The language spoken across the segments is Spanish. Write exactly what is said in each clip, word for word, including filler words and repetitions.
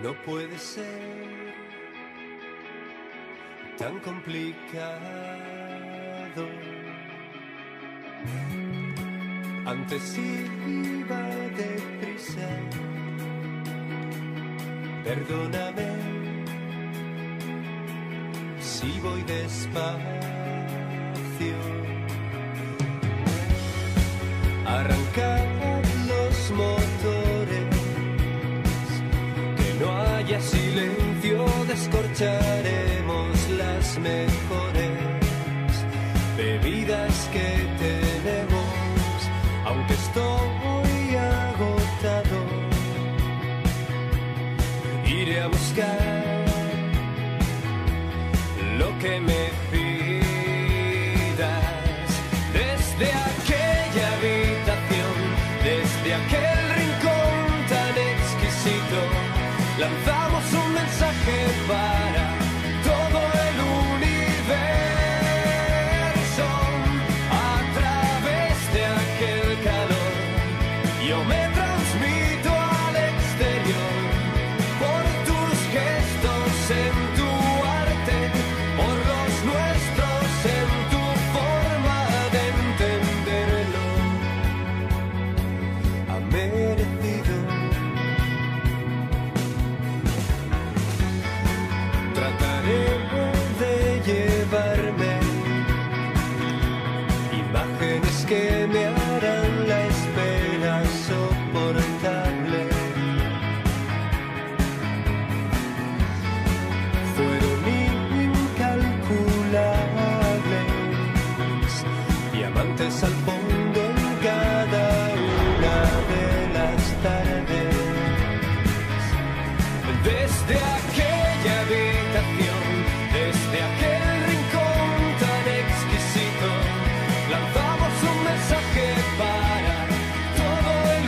No puede ser tan complicado. Antes iba deprisa. Perdóname si voy despacio. Arrancad los motores, que no haya silencio, descorcharemos las mejores bebidas que tenemos, aunque estoy agotado. Iré a buscar lo que me pidas desde aquella habitación, desde aquel rincón tan exquisito. Lanzamos un mensaje para todo el universo. A través de aquel calor yo me transmito al exterior, por tus gestos, en tu arte, por los nuestros, en tu forma de entenderlo. Ha merecido. Trataré de llevarme imágenes que me harán la espera soportable. Fueron incalculables, diamantes al fondo en cada una de las tardes. Desde aquella habitación, desde aquel rincón tan exquisito, lanzamos un mensaje para todo el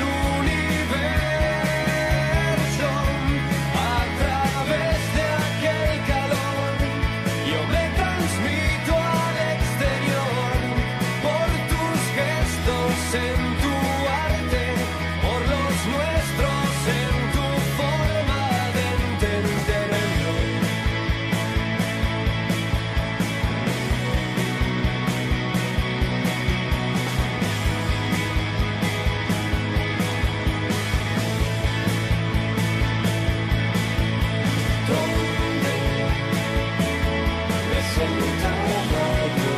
universo. A través de aquel calor yo me transmito al exterior, por tus gestos, en tu arte, por los nuestros, en tu forma de entenderlo. ¿Dónde me sentaba yo?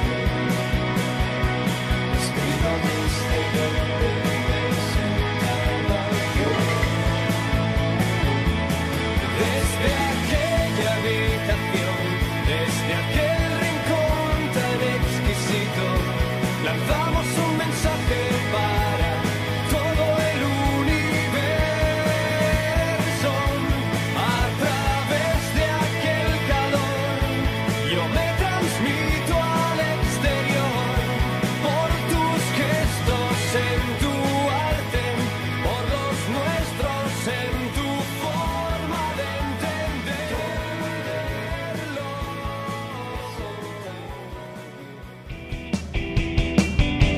Escriba desde donde me sentaba yo. Desde aquella habitación, desde aquel rincón tan exquisito, lanzamos un mensaje para todo el universo. A través de aquel calor yo me transmito al exterior, por tus gestos, en tu arte, por los nuestros, en tu forma de entenderlo.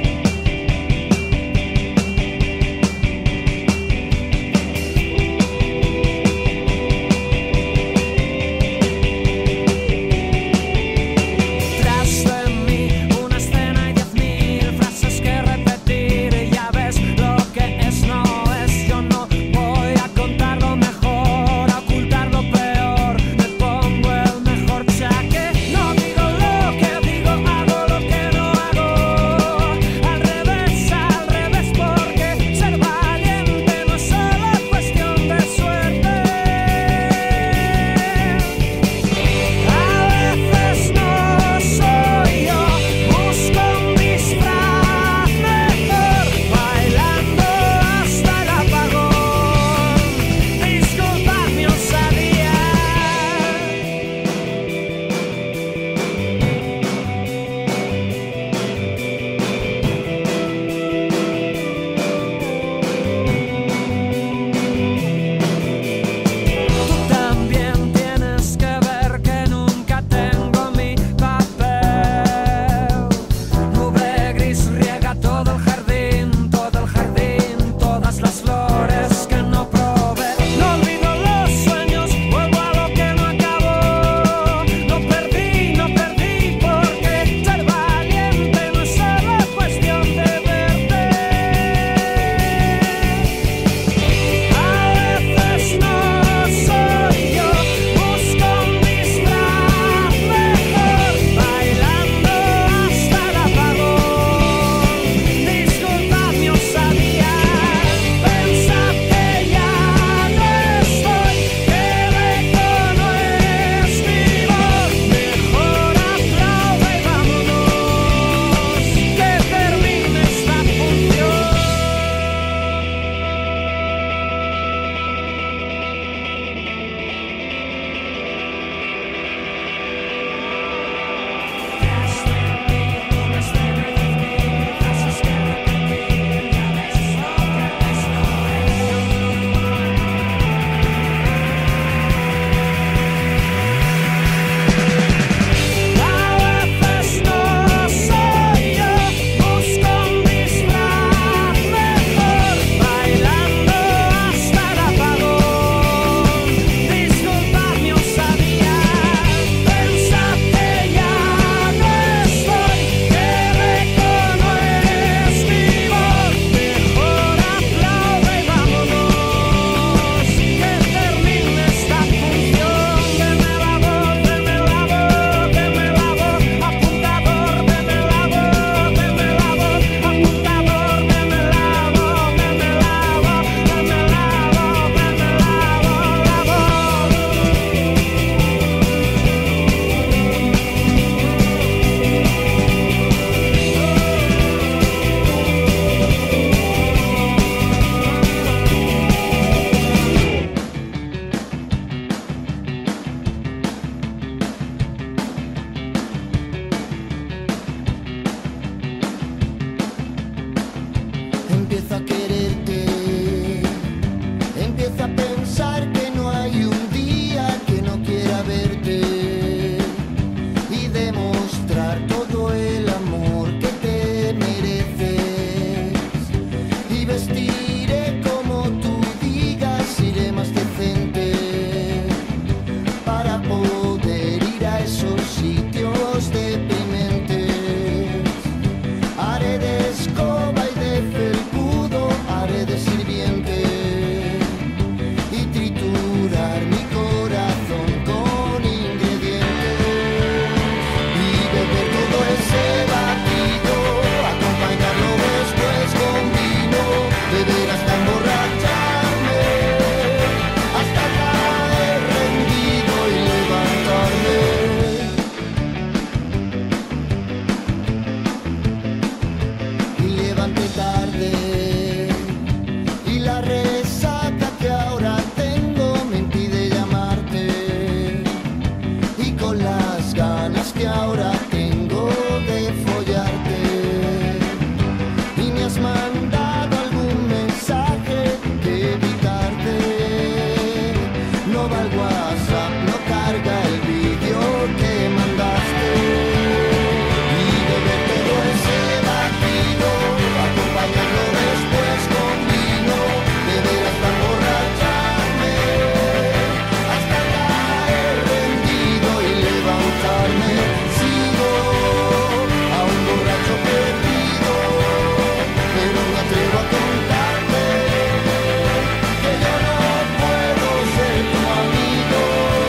tengo de follarte. Y me has mandado algún mensaje que evitarte. No va el WhatsApp, no carga el vídeo que mandaste. Y beber todo ese batido, acompañarlo después con vino, beber hasta emborracharme, hasta caer rendido y levantarme. Sigo a un borracho perdido, pero me atrevo a contarte que yo no puedo ser tu amigo.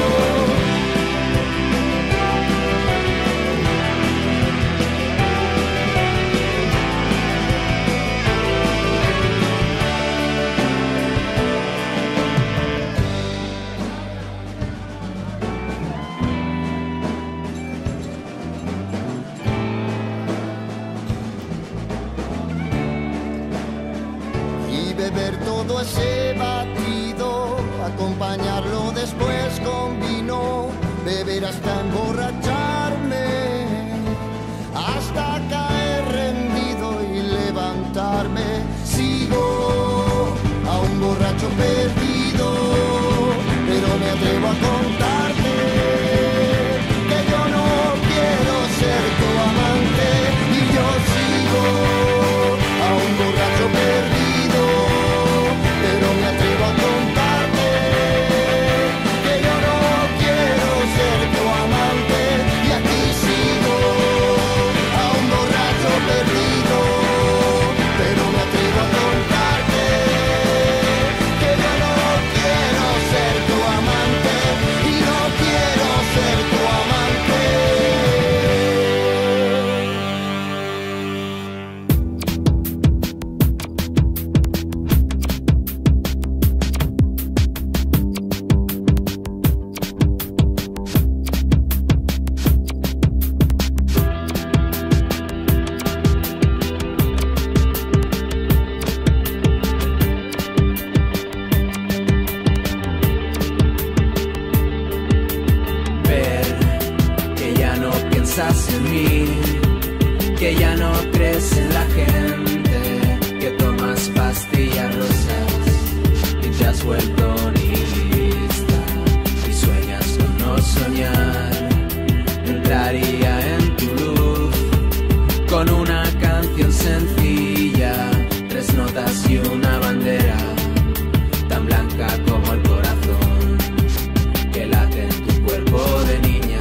Y beber todo ese batido, acompañarlo después con vino, beber hasta emborracharme, hasta caer rendido y levantarme. Sigo a un borracho perdido, pero me atrevo a contarte que yo no quiero ser tu amante. Y yo sigo a un borracho perdido, pero me atrevo a contarte que yo no quiero ser tu amante. Y aquí sigo a un borracho perdido, pero me atrevo a contarte que yo no quiero ser tu amante y no quiero ser tu amante. Ver que ya no piensas en mí, que ya no crees en la gente, que tomas pastillas rosas y te has vuelto nihilista y sueñas con no soñar. Entraría en tu luz con una canción sencilla, tres notas y una bandera tan blanca como el corazón que late en tu cuerpo de niña.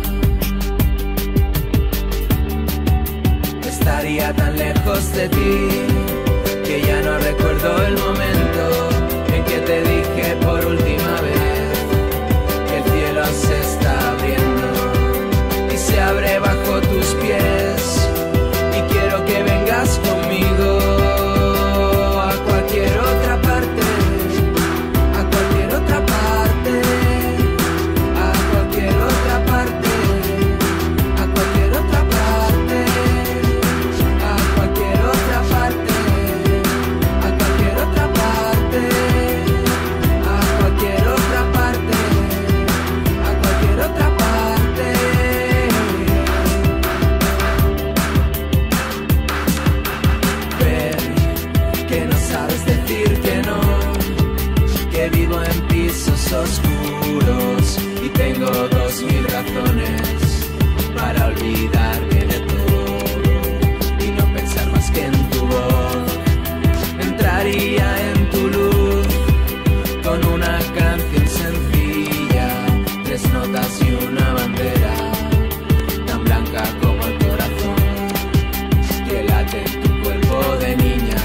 Estaría tan lejos de ti que ya no recuerdo el momento en que te dije por última vez que el cielo se está abriendo y se abre bajo tus pies, y quiero que vengas conmigo a cualquier otra parte, a cualquier otra parte, a cualquier otra parte, a cualquier otra parte, a cualquier otra parte, a cualquier otra parte, a cualquier otra parte, a cualquier otra parte. Ver que no sabes decir que no, que vivo en pisos oscuros y tengo dos mil razones para olvidarme de todo y no pensar más que en tu voz. Entraría en tu luz con una canción sencilla, tres notas y una bandera tan blanca como el corazón que late en tu cuerpo de niña.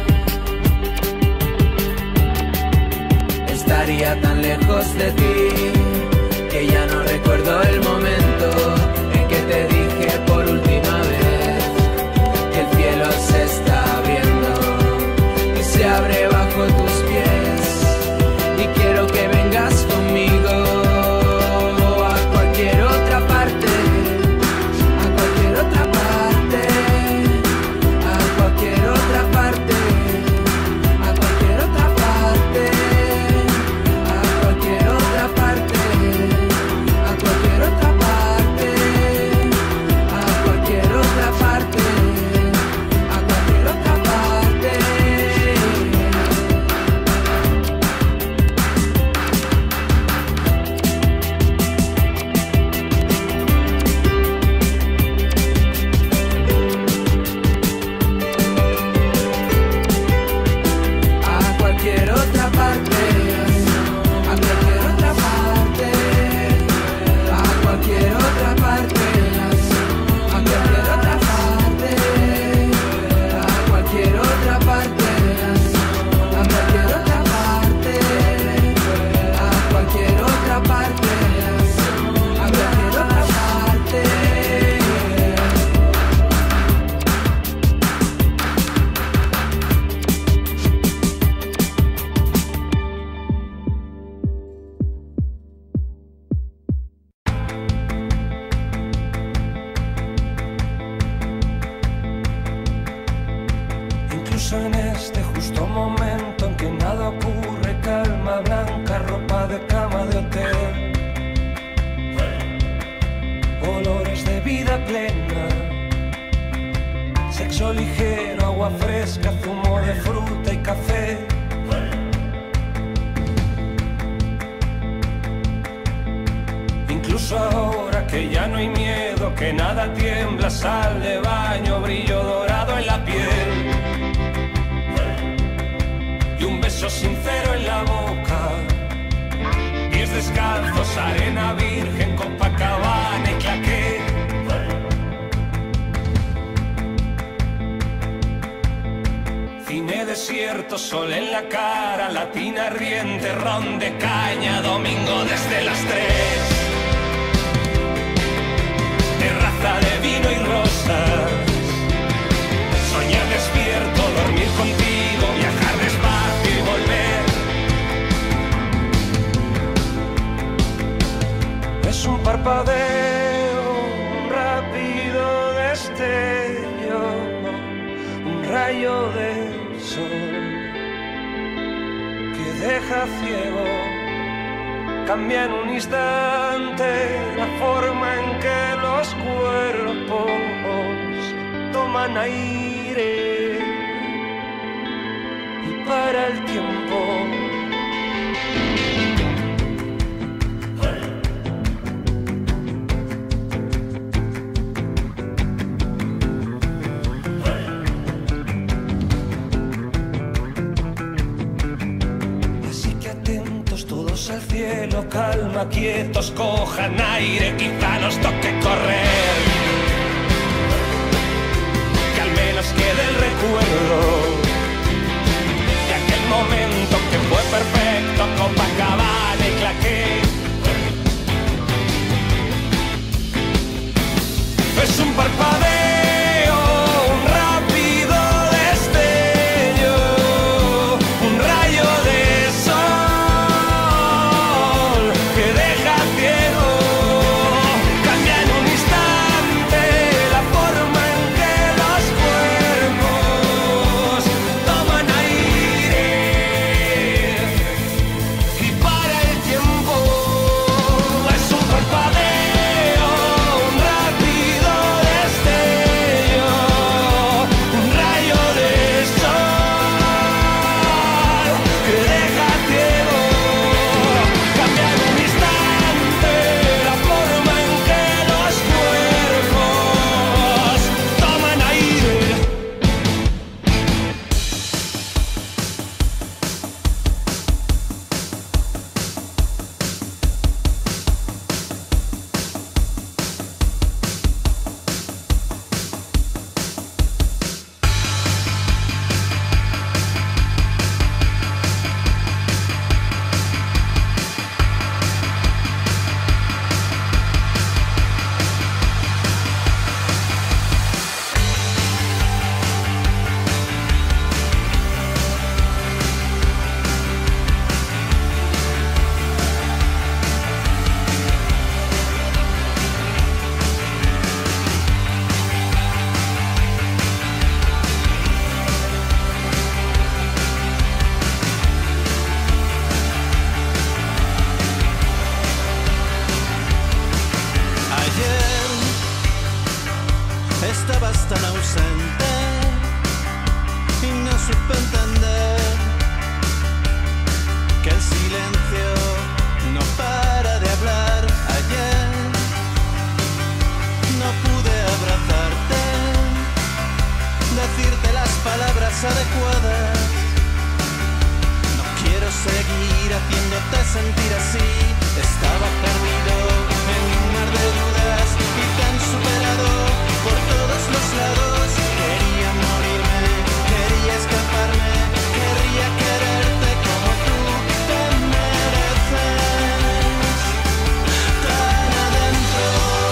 Estaría tan lejos de ti que ya no recuerdo el momento en que te dije por última vez que el cielo se está abriendo y se abre bajo tus pies, y quiero que vengas conmigo a cualquier otra parte, a cualquier otra parte, a cualquier otra parte, a cualquier otra parte, a cualquier otra parte. Pienso en este justo momento en que nada ocurre, calma blanca, ropa de cama de hotel, olores de vida plena, sexo ligero, agua fresca, zumo de fruta y café. Incluso ahora que ya no hay miedo, que nada tiembla, sal de baño, brillo dorado en la piel y un beso sincero en la boca, pies descalzos, arena virgen, Copacabana y claqué. Cine desierto, sol en la cara, latina riente, ron de caña, domingo desde las tres, terraza de vino y rosas, soñar despierto, dormir contigo, viajar despacio y volver. Es un parpadeo, un rápido destello, un rayo de sol que deja ciego. Cambia en un instante la forma en que los cuerpos toman aire y para el tiempo. Al cielo, calma, quietos, cojan aire, quizá nos toque correr, que al menos quede el recuerdo de aquel momento que fue perfecto, Copacabana y claqué. Es un parpadeo, un rápido destello, un rayo de sol estabas tan ausente y no supe entender que el silencio no para de hablar. Ayer no pude abrazarte, decirte las palabras adecuadas. No quiero seguir haciéndote sentir así. Estaba perdido en un mar de dudas y tan superado por todos los lados. Quería morirme, quería escaparme, quería quererte como tú te mereces. Tan adentro,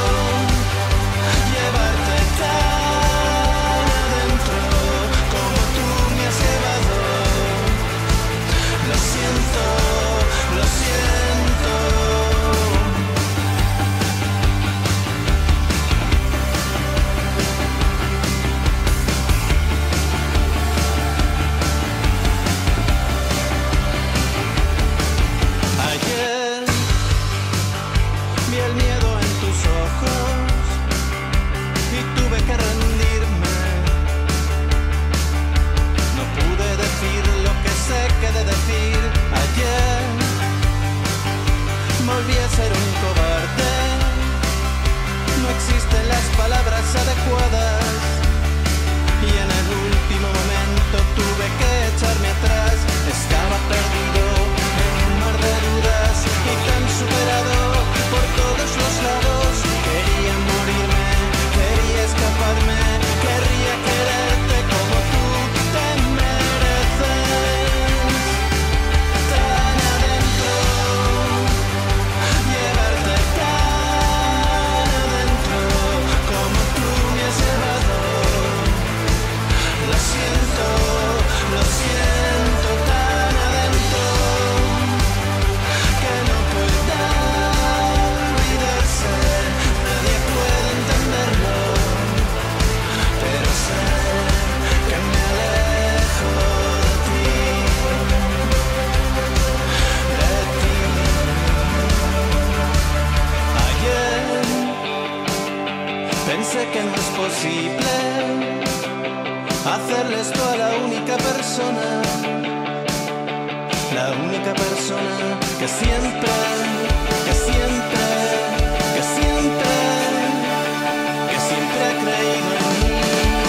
llevarte tan adentro como tú me has llevado. Lo siento, lo siento. imposible hacerle esto a la única persona, la única persona que siempre, que siempre, que siempre, que siempre ha creído en mí.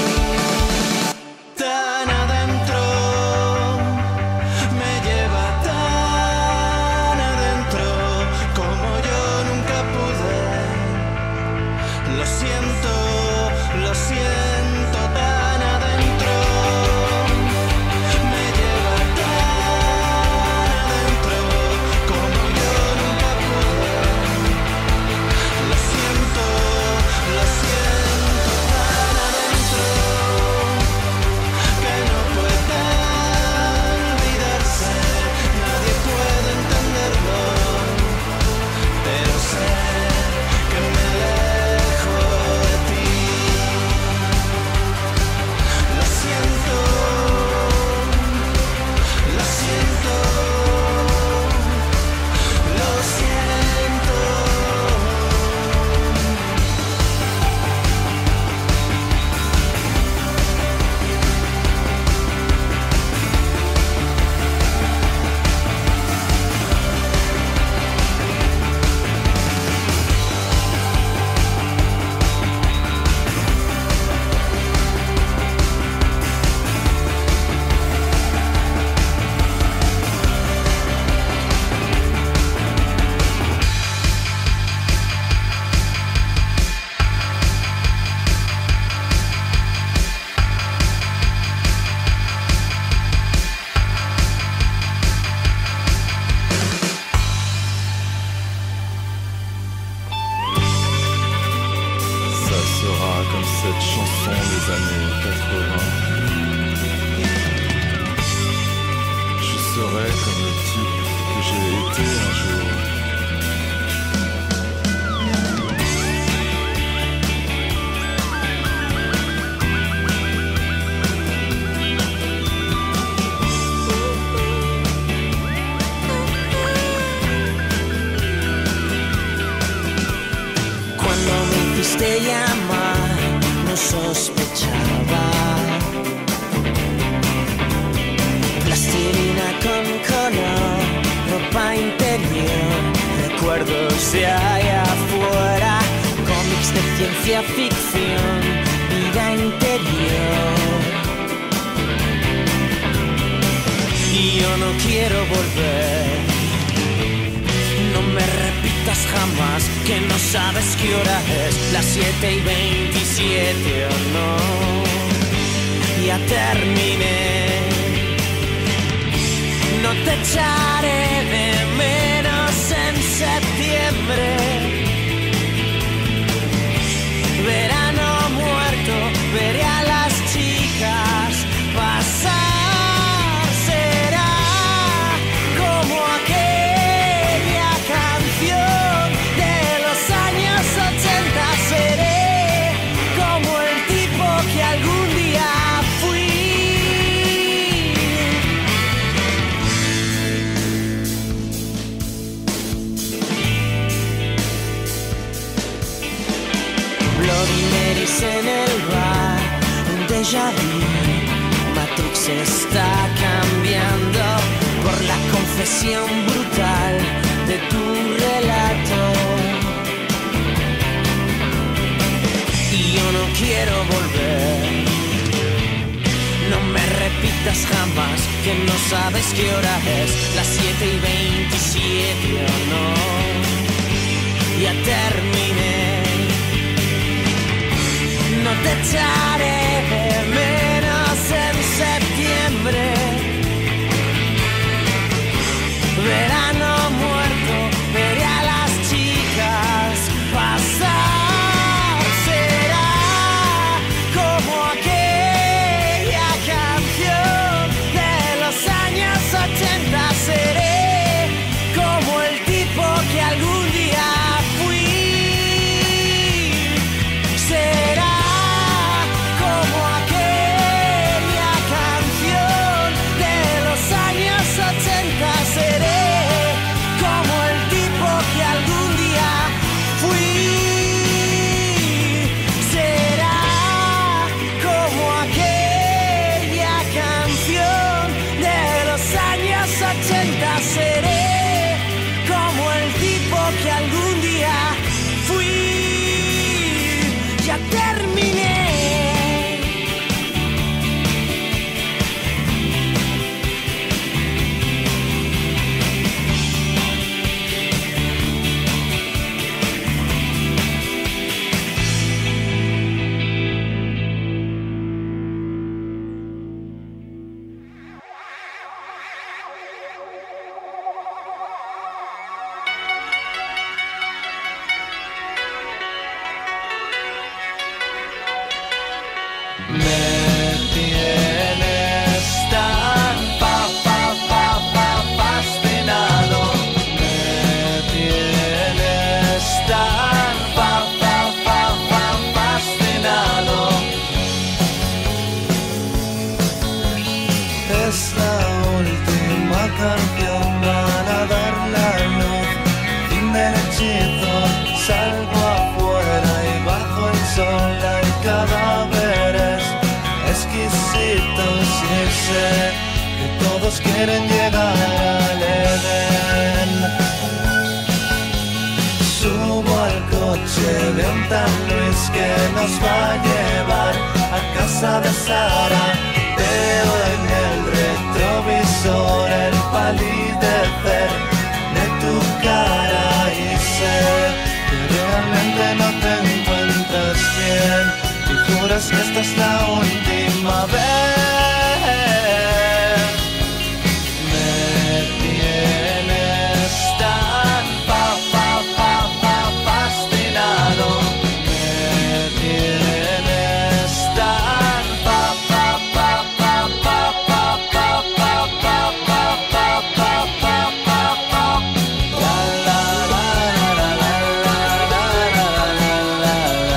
Tan adentro, me lleva tan adentro, como yo nunca pude. Lo siento, lo siento, tan adentro, me lleva tan adentro, como yo nunca pude. Lo siento, lo siento, tan adentro, que no puede olvidarse, nadie puede entenderlo, pero sé que me alejo de ti. Lo siento, lo siento, lo siento. Ça sera comme cette chanson des années quatre-vingts. Je serai comme le type que j'ai été un jour. Cuando me hiciste llamar, no sospechaba. Plastilina con color, ropa interior, recuerdos de allá afuera, cómics de ciencia ficción, vida interior. Y yo no quiero volver. No me repitas jamás que no sabes qué hora es, las siete y veintisiete o no. Ya terminé. No te echaré de menos en septiembre. Verano muerto, veré a las chicas pasar. Será como aquella canción de los años ochenta. Seré como el tipo que algún día fui. Bloody Marys en el bar, un déjà vu. Matrix está cambiando por la confesión brutal de tu relato. Y yo no quiero volver. No me repitas jamás que no sabes qué hora es, las siete y veintisiete o no. Ya terminé. No te echaré de menos en septiembre. Verano muerto, veré a las chicas pasar. Será como aquella canción de los años ochenta. Seré como el tipo que algún día fui. Será Me tienes tan fa, fa, fa, fa, fascinado. Me tienes tan fa, fa, fa, fa, fascinado. Es la última canción, van a dar la luz, fin del hechizo, salgo afuera y bajo el sol hay cadáveres exquisitos y sé que todos quieren llegar al Edén. Subo al coche de un tal Luis que nos va a llevar a casa de Sara. Veo en el retrovisor el palidecer de tu cara y sé que realmente no te encuentras bien y juras que esta es la última vez. Me tienes tan fa, fa, fa, fa, fascinado. Me tienes tan fa, fa, fa, fa, fa, fa, fa, fa, fa, fa, fa, fa, fa, fa, fa. La la la la la la la la la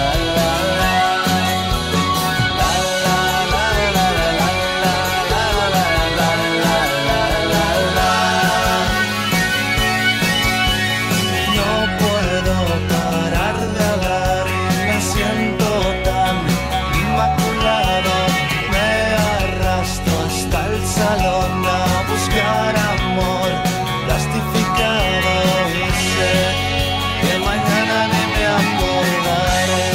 No puedo parar de hablar y me siento tan inmaculado. Me arrastro hasta el salón a buscar amor plastificado y sé que mañana ni me acordaré.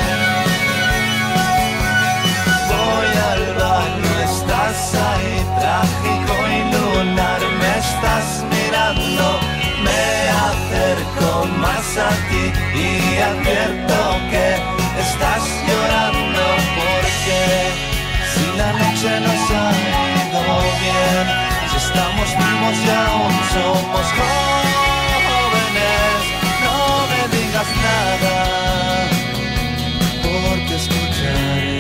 Voy al baño, estás ahí, trágico y lunar, me estás mirando. Me acerco más a ti y advierto que estás llorando porque si la noche nos ha ido bien, si estamos vivos y aún somos jóvenes, no me digas nada porque escucharé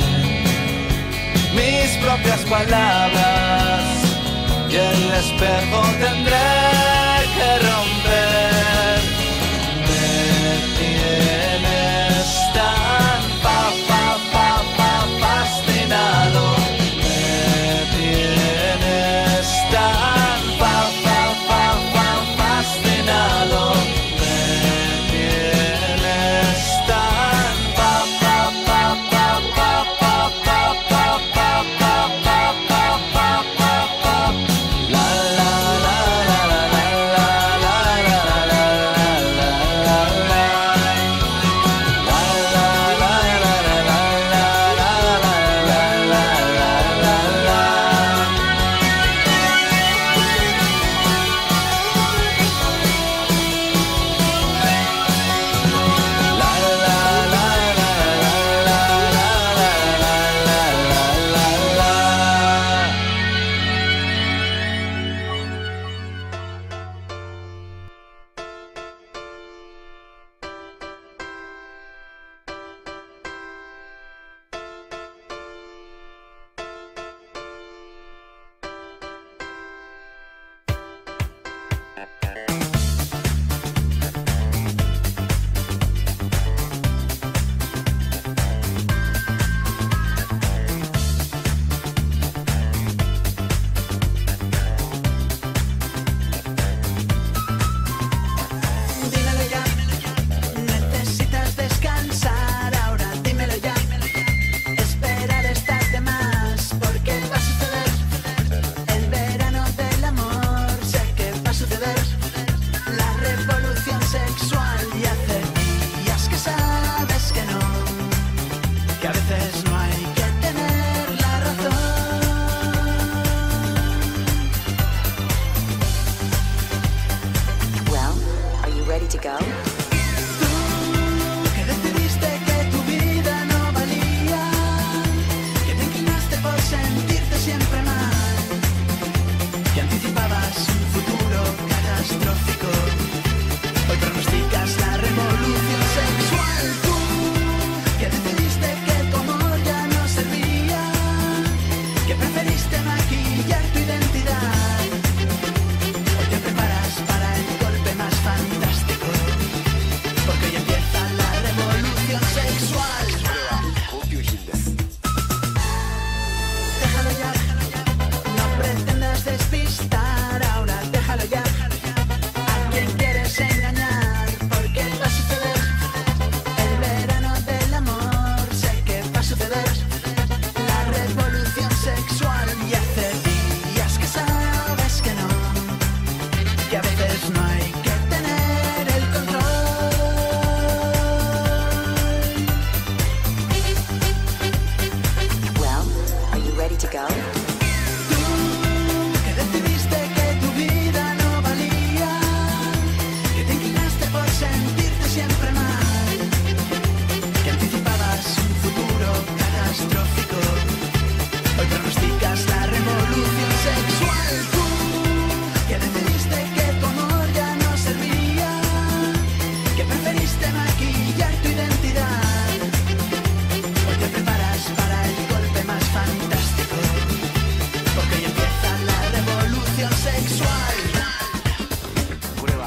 mis propias palabras y el espejo tendré que romper. Me tienes tan fa, fa, fa, fa, fascinado. Me tienes tan fa, fa, fa, fa, fascinado. Me tienes tan fa, fa, fa, fa, fa, fa, fa, fa, fa, fa, fa, fa, fa, fa, fa. La la la la la la la la revolución sexual. Tú que decidiste que tu amor ya no se to go? Tú que decidiste que tu vida no valía, que te inclinaste por sentirte siempre mal, que anticipabas un futuro catastrófico, hoy pronosticas la revolución sexual. Tú que decidiste que tu amor ya no servía, que preferiste maquillar tu identidad, hoy te preparas para el golpe más fantástico, porque hoy empieza la revolución sexual. Prueba,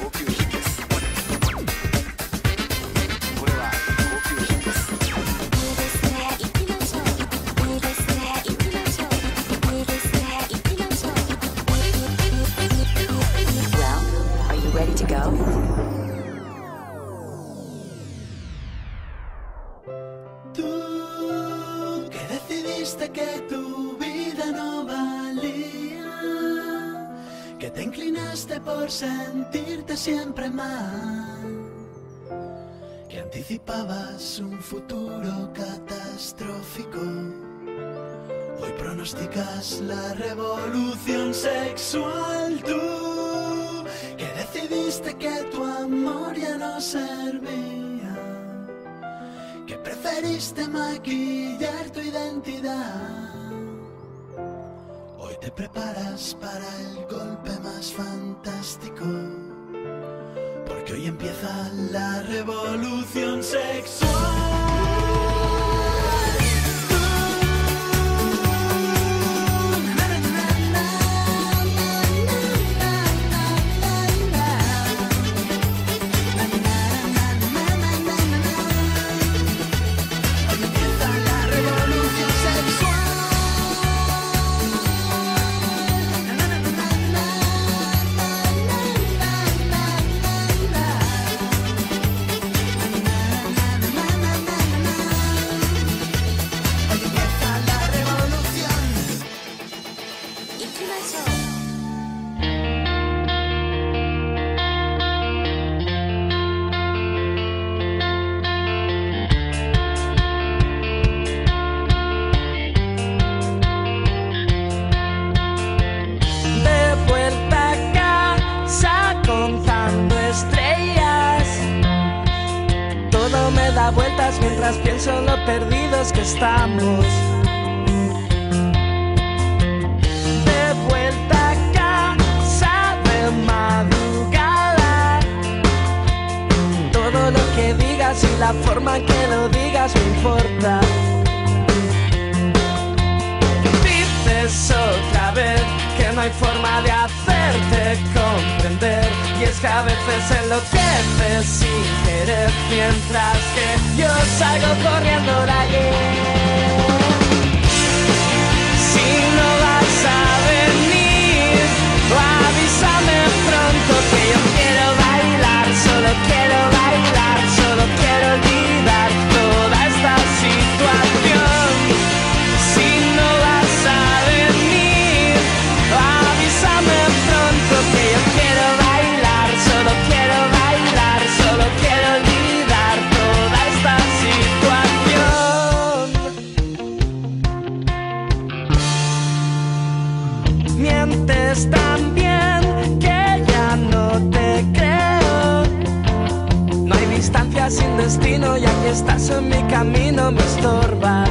Well, are you ready to go? Tú que decidiste que tu vida no valía, que te inclinaste por sentirte siempre mal, que anticipabas un futuro catastrófico, hoy pronosticas la revolución sexual. Tú que decidiste que tu amor ya no servía, que preferiste maquillar tu identidad, hoy te preparas para el golpe más fantástico, porque hoy empieza la revolución sexual. Vueltas mientras pienso en lo perdidos que estamos. De vuelta a casa de madrugada, todo lo que digas y la forma en que lo digas me importa. Dices otra vez que no hay forma de hacerte comprender, y es que a veces enloqueces sin querer, mientras que yo salgo corriendo de allí. Si no vas a venir, avísame pronto, que yo quiero bailar, solo quiero bailar, solo quiero olvidar toda esta situación. Si no vas a venir, avísame pronto, que yo quiero bailar, solo quiero bailar, solo quiero olvidar toda esta situación. Mientes tan bien que ya no te creo. No hay distancia sin destino, y aquí estás en mi camino, me estorbas.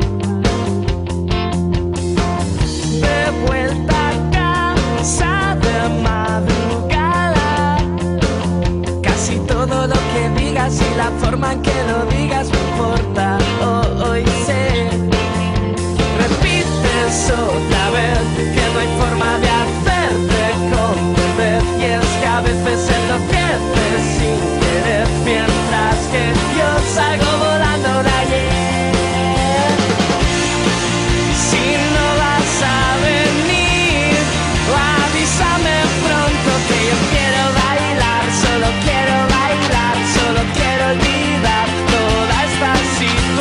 De vuelta a casa de madrugada, casi todo lo que digas y la forma en que lo digas me importa. Oh, hoy sé, repites otra vez que no hay forma de hacerte comprender, y es que a veces enloqueces sin querer, mientras que yo salgo volando de allí. Si no vas a venir, avísame pronto, que yo quiero bailar, solo quiero bailar, solo quiero olvidar toda esta situación.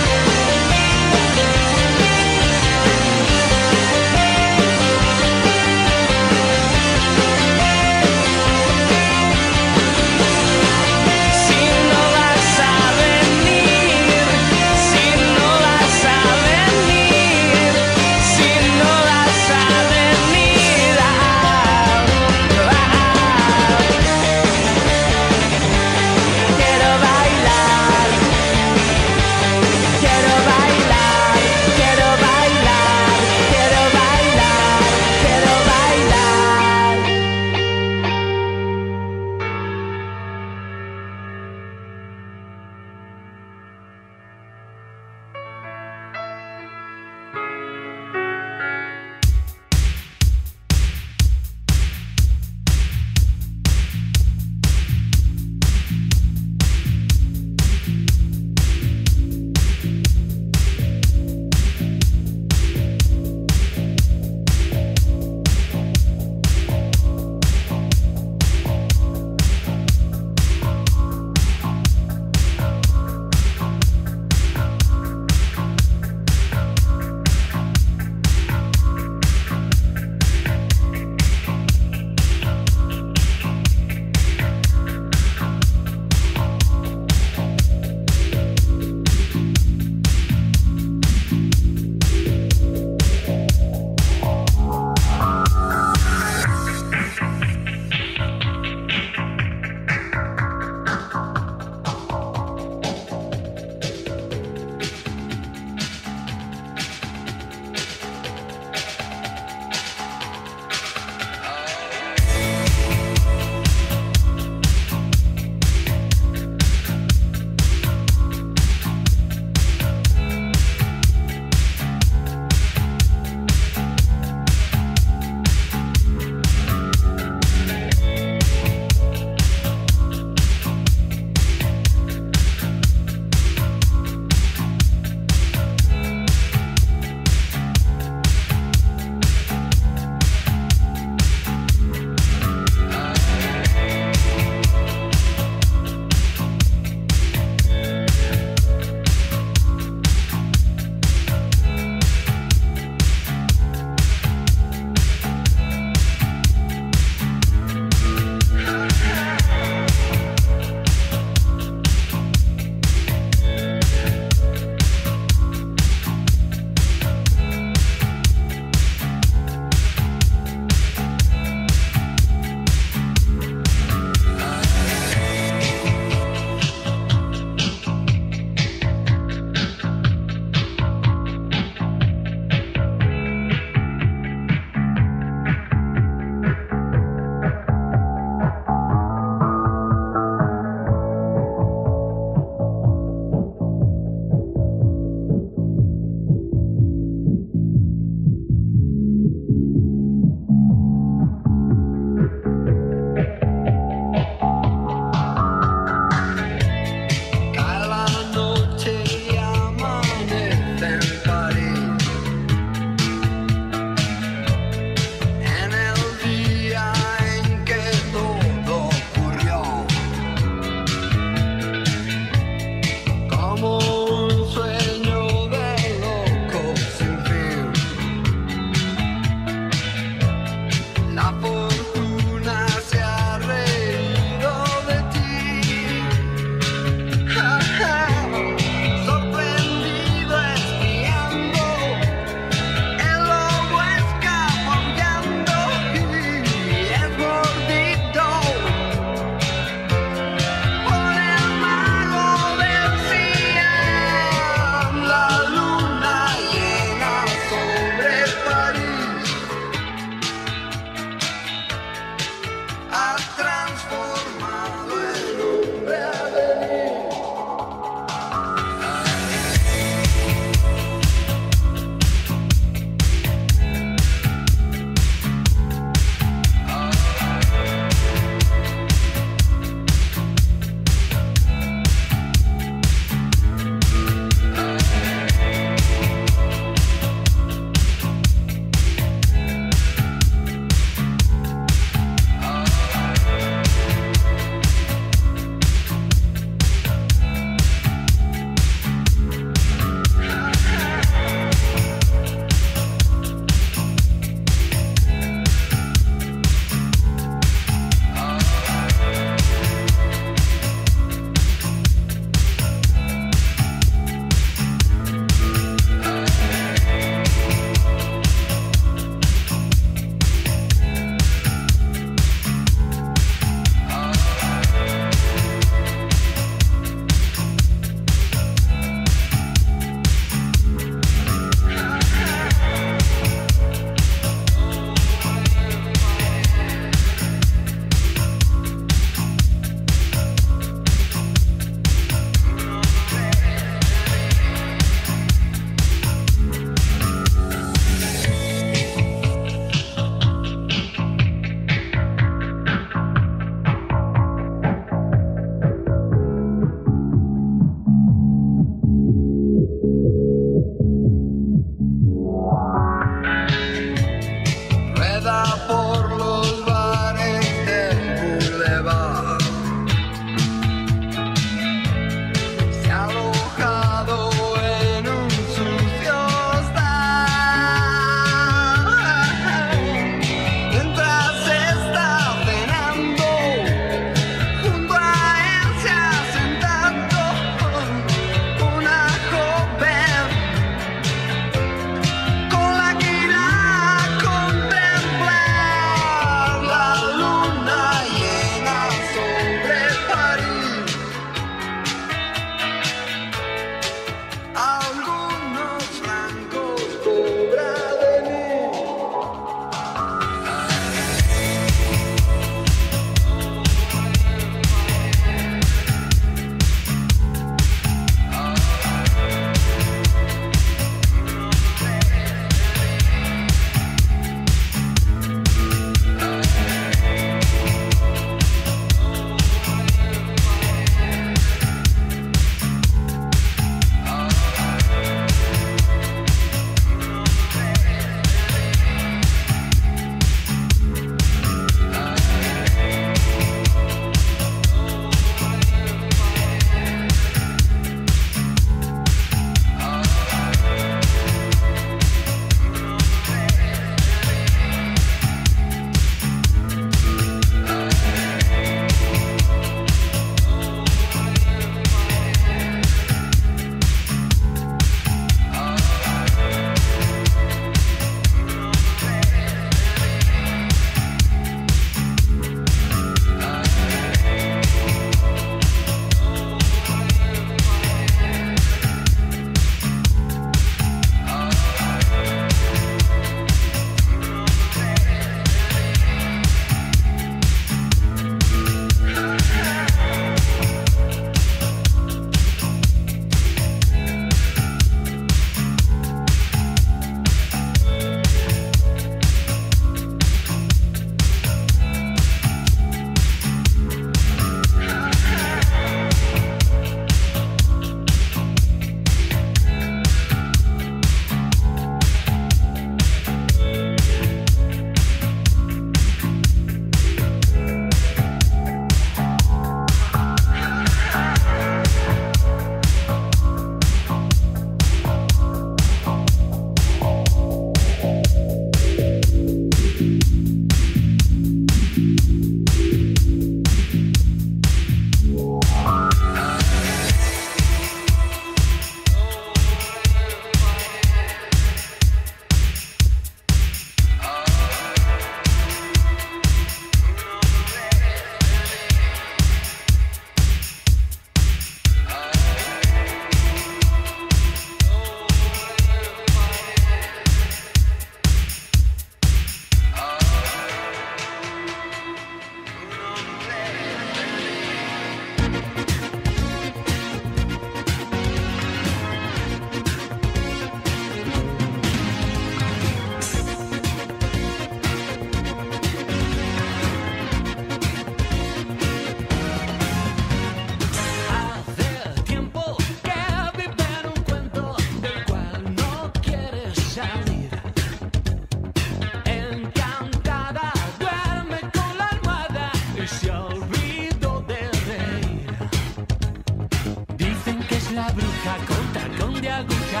bruja con tacón de aguja,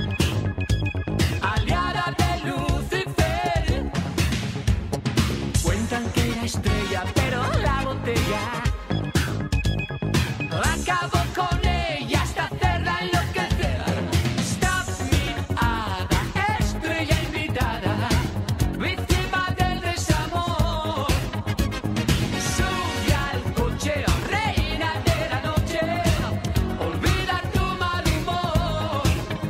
aliada de Lucifer. Cuentan que era estrella, pero la botella acabó con ella hasta hacerla enloquecer. Stop me, hada, estrella invitada, víctima del desamor. Sube al coche, reina de la noche, olvida tu mal humor.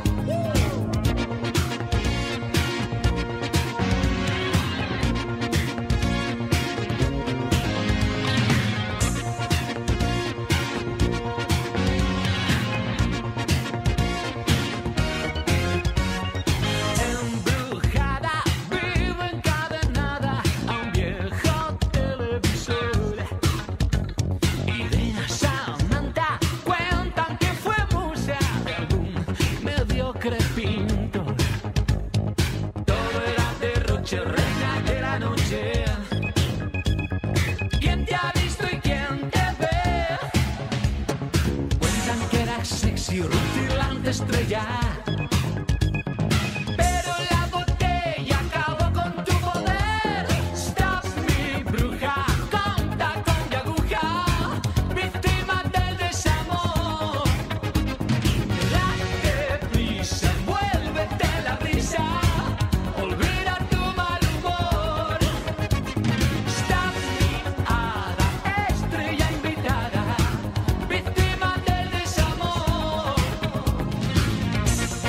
Embrujada, vive encadenada a un viejo televisor. Irene Samantha cuentan que fue musa de algún mediocre pintor. Todo era derroche, reina de la noche. ¿Quién te ha visto y quién te ve? Cuentan que era sexy, rutilante estrella, pero la botella acabó con tu poder. Stop me, bruja, con tacón de aguja, víctima del desamor. Date prisa, envuélvete la risa, olvida tu mal humor. Stop me, hada, estrella invitada, víctima del desamor.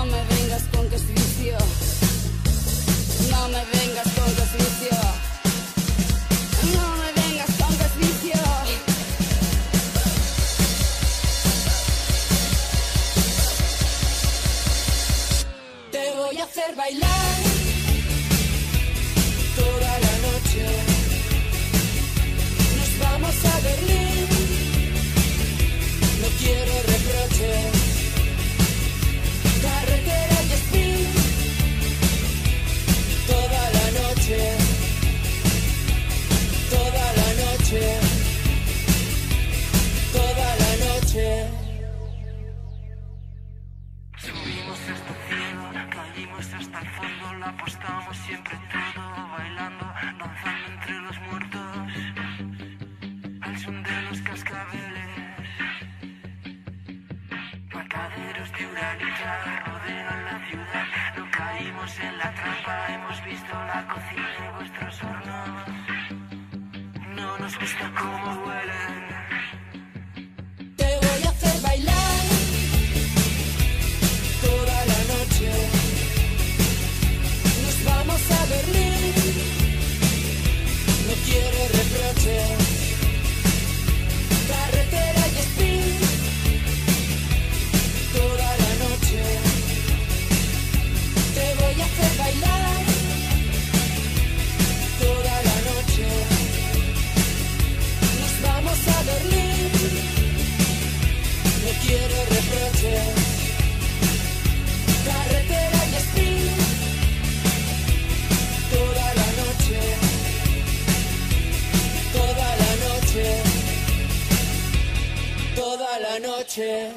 No me vengas con que es vicio. No me vengas con que es vicio. No me vengas con que es vicio. Te voy a hacer bailar toda la noche. Nos vamos a Berlín. No quiero reproches. Carretera y spin. Toda la noche. Toda la noche. Toda la noche. Subimos hasta el cielo, caímos hasta el fondo, la apostamos siempre todo, bailando, danzando entre los muertos, al son de los cascabeles. Mataderos de uranita rodean la ciudad, no caímos en la trampa, hemos visto la cocina de vuestros hornos, no nos gusta cómo huelen. Te voy a hacer bailar toda la noche. Nos vamos a Berlín. No quiero reproches. Carretera y spin. Toda la noche. Te voy a hacer bailar toda la noche. Nos vamos a Berlín. No quiero reproches. Carretera y spin. Toda la noche. Toda la noche. Toda la noche.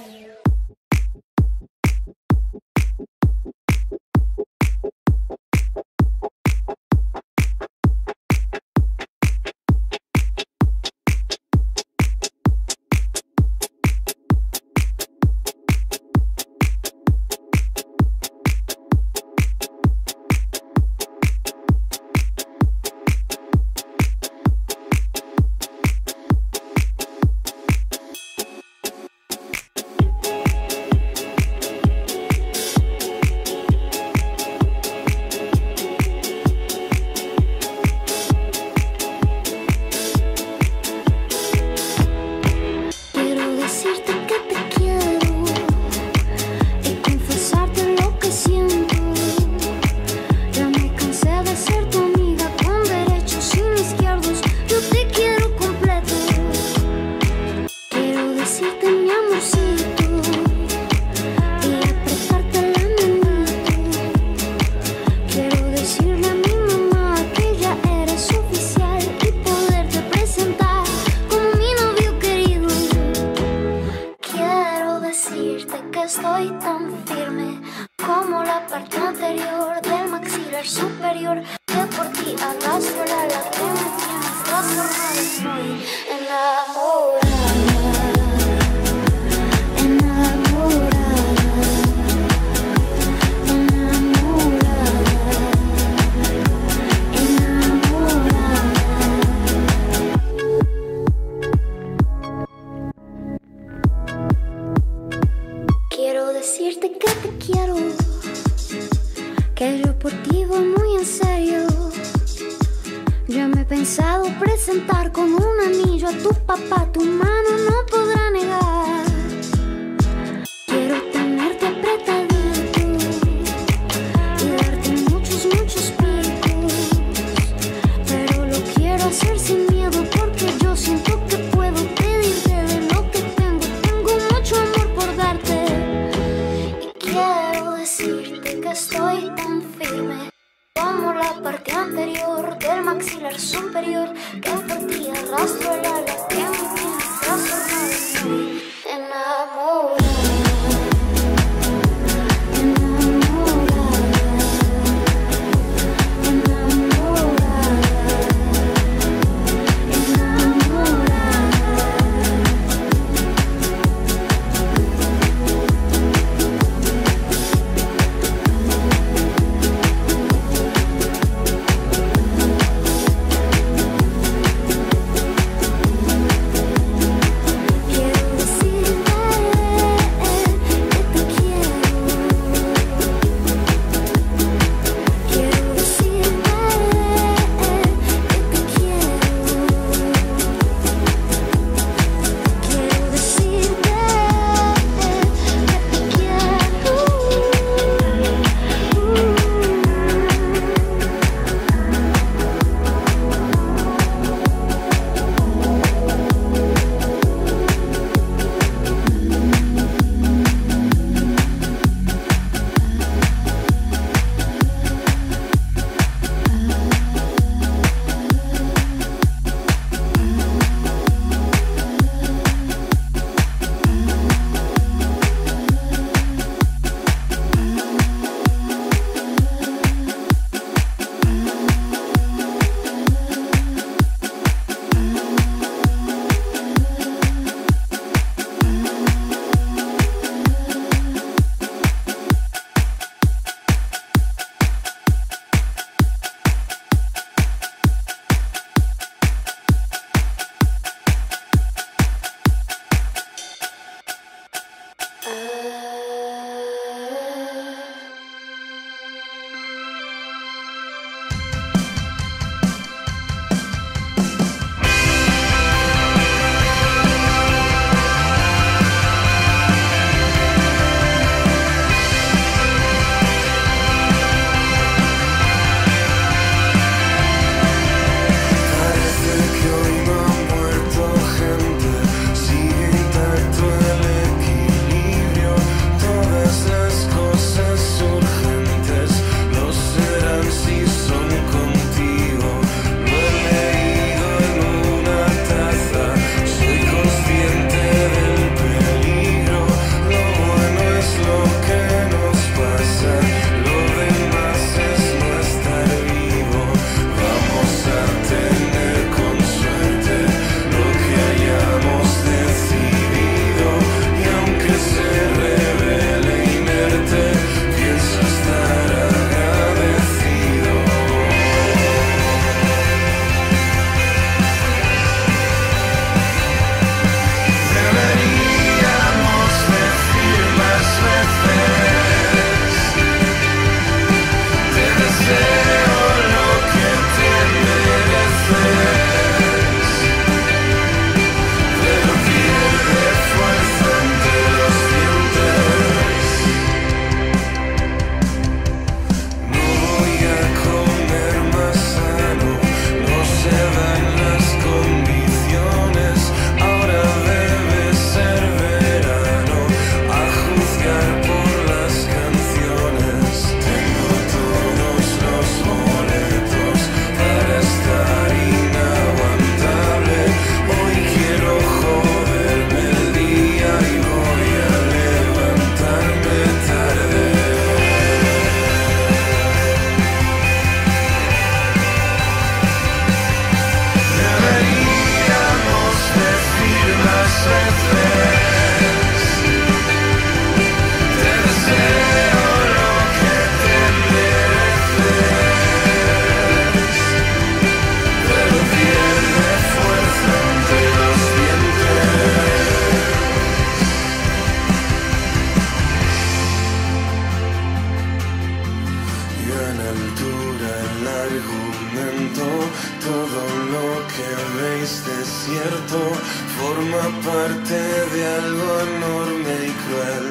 argumento. Todo lo que veis desierto forma parte de algo enorme y cruel.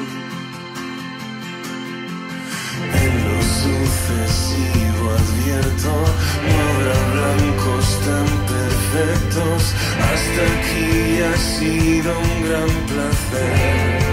En lo sucesivo advierto, no habrá blancos tan perfectos. Hasta aquí ha sido un gran placer.